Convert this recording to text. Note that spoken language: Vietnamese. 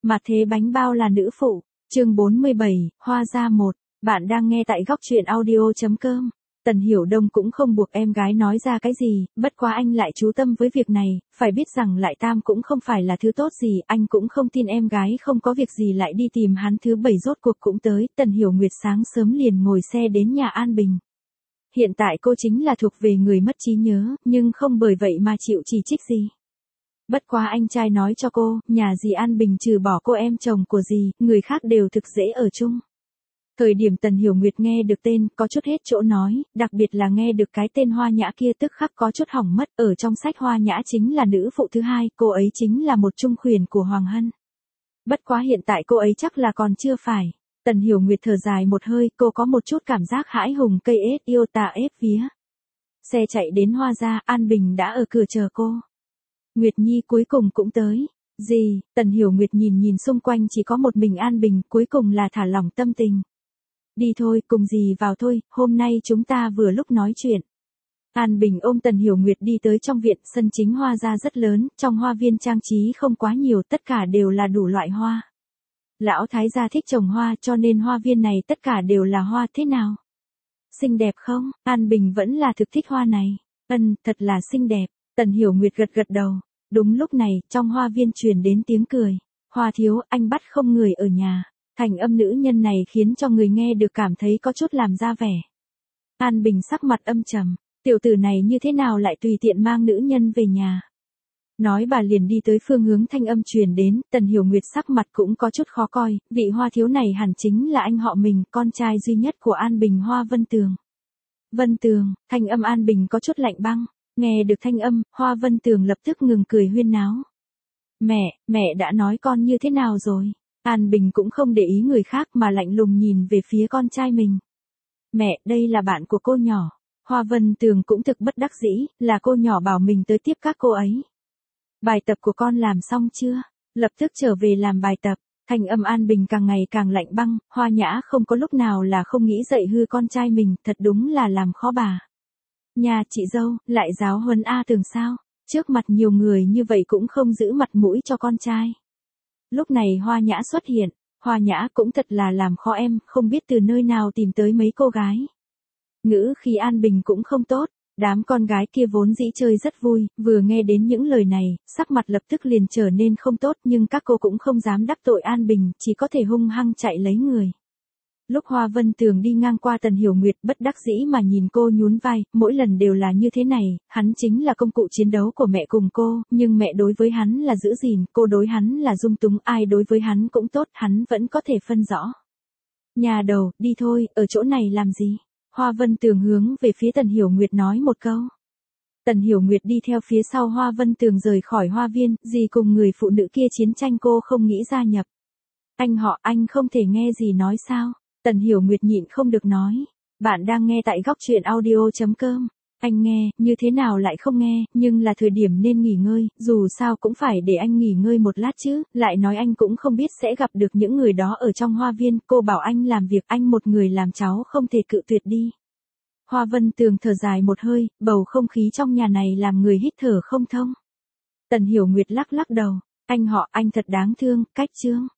Mà thế bánh bao là nữ phụ. Chương 47, Hoa Gia 1. Bạn đang nghe tại góc truyện audio.com. Tần Hiểu Đông cũng không buộc em gái nói ra cái gì, bất quá anh lại chú tâm với việc này, phải biết rằng Lại Tam cũng không phải là thứ tốt gì, anh cũng không tin em gái không có việc gì lại đi tìm hắn. Thứ bảy rốt cuộc cũng tới, Tần Hiểu Nguyệt sáng sớm liền ngồi xe đến nhà An Bình. Hiện tại cô chính là thuộc về người mất trí nhớ, nhưng không bởi vậy mà chịu chỉ trích gì. Bất quá anh trai nói cho cô, nhà dì An Bình trừ bỏ cô em chồng của dì, người khác đều thực dễ ở chung. Thời điểm Tần Hiểu Nguyệt nghe được tên, có chút hết chỗ nói, đặc biệt là nghe được cái tên Hoa Nhã kia tức khắc có chút hỏng mất. Ở trong sách Hoa Nhã chính là nữ phụ thứ hai, cô ấy chính là một trung khuyển của Hoàng Hân. Bất quá hiện tại cô ấy chắc là còn chưa phải. Tần Hiểu Nguyệt thở dài một hơi, cô có một chút cảm giác hãi hùng cây ếch yêu tà ép vía. Xe chạy đến Hoa Gia, An Bình đã ở cửa chờ cô. Nguyệt Nhi cuối cùng cũng tới. Gì? Tần Hiểu Nguyệt nhìn xung quanh chỉ có một mình An Bình, cuối cùng là thả lỏng tâm tình. Đi thôi, cùng dì vào thôi, hôm nay chúng ta vừa lúc nói chuyện. An Bình ôm Tần Hiểu Nguyệt đi tới trong viện, sân chính Hoa Gia rất lớn, trong hoa viên trang trí không quá nhiều, tất cả đều là đủ loại hoa. Lão thái gia thích trồng hoa cho nên hoa viên này tất cả đều là hoa. Thế nào? Xinh đẹp không? An Bình vẫn là thực thích hoa này. Thật là xinh đẹp. Tần Hiểu Nguyệt gật đầu. Đúng lúc này, trong hoa viên truyền đến tiếng cười. Hoa thiếu, anh bắt không người ở nhà. Thành âm nữ nhân này khiến cho người nghe được cảm thấy có chút làm ra vẻ. An Bình sắc mặt âm trầm. Tiểu tử này như thế nào lại tùy tiện mang nữ nhân về nhà? Nói bà liền đi tới phương hướng thanh âm truyền đến, Tần Hiểu Nguyệt sắc mặt cũng có chút khó coi, vị Hoa thiếu này hẳn chính là anh họ mình, con trai duy nhất của An Bình, Hoa Vân Tường. Vân Tường, thanh âm An Bình có chút lạnh băng, nghe được thanh âm, Hoa Vân Tường lập tức ngừng cười huyên náo. Mẹ đã nói con như thế nào rồi? An Bình cũng không để ý người khác mà lạnh lùng nhìn về phía con trai mình. Mẹ, đây là bạn của cô nhỏ. Hoa Vân Tường cũng thực bất đắc dĩ, là cô nhỏ bảo mình tới tiếp các cô ấy. Bài tập của con làm xong chưa? Lập tức trở về làm bài tập. Thanh âm An Bình càng ngày càng lạnh băng, Hoa Nhã không có lúc nào là không nghĩ dạy hư con trai mình, thật đúng là làm khó bà. Nhà chị dâu, lại giáo huấn A Tường sao? Trước mặt nhiều người như vậy cũng không giữ mặt mũi cho con trai. Lúc này Hoa Nhã xuất hiện, Hoa Nhã cũng thật là làm khó em, không biết từ nơi nào tìm tới mấy cô gái. Ngữ khi An Bình cũng không tốt. Đám con gái kia vốn dĩ chơi rất vui, vừa nghe đến những lời này, sắc mặt lập tức liền trở nên không tốt, nhưng các cô cũng không dám đắc tội An Bình, chỉ có thể hung hăng chạy lấy người. Lúc Hoa Vân Tường đi ngang qua Tần Hiểu Nguyệt bất đắc dĩ mà nhìn cô nhún vai, mỗi lần đều là như thế này, hắn chính là công cụ chiến đấu của mẹ cùng cô, nhưng mẹ đối với hắn là giữ gìn, cô đối hắn là dung túng, ai đối với hắn cũng tốt, hắn vẫn có thể phân rõ. Nhà đầu, đi thôi, ở chỗ này làm gì? Hoa Vân Tường hướng về phía Tần Hiểu Nguyệt nói một câu. Tần Hiểu Nguyệt đi theo phía sau Hoa Vân Tường rời khỏi hoa viên, dì cùng người phụ nữ kia chiến tranh cô không nghĩ gia nhập. Anh họ, anh không thể nghe gì nói sao? Tần Hiểu Nguyệt nhịn không được nói. Bạn đang nghe tại góc truyện audio.com. Anh nghe, như thế nào lại không nghe, nhưng là thời điểm nên nghỉ ngơi, dù sao cũng phải để anh nghỉ ngơi một lát chứ, lại nói anh cũng không biết sẽ gặp được những người đó ở trong hoa viên, cô bảo anh làm việc, anh một người làm cháu không thể cự tuyệt đi. Hoa Vân Tường thở dài một hơi, bầu không khí trong nhà này làm người hít thở không thông. Tần Hiểu Nguyệt lắc đầu, anh họ, anh thật đáng thương, cách trương.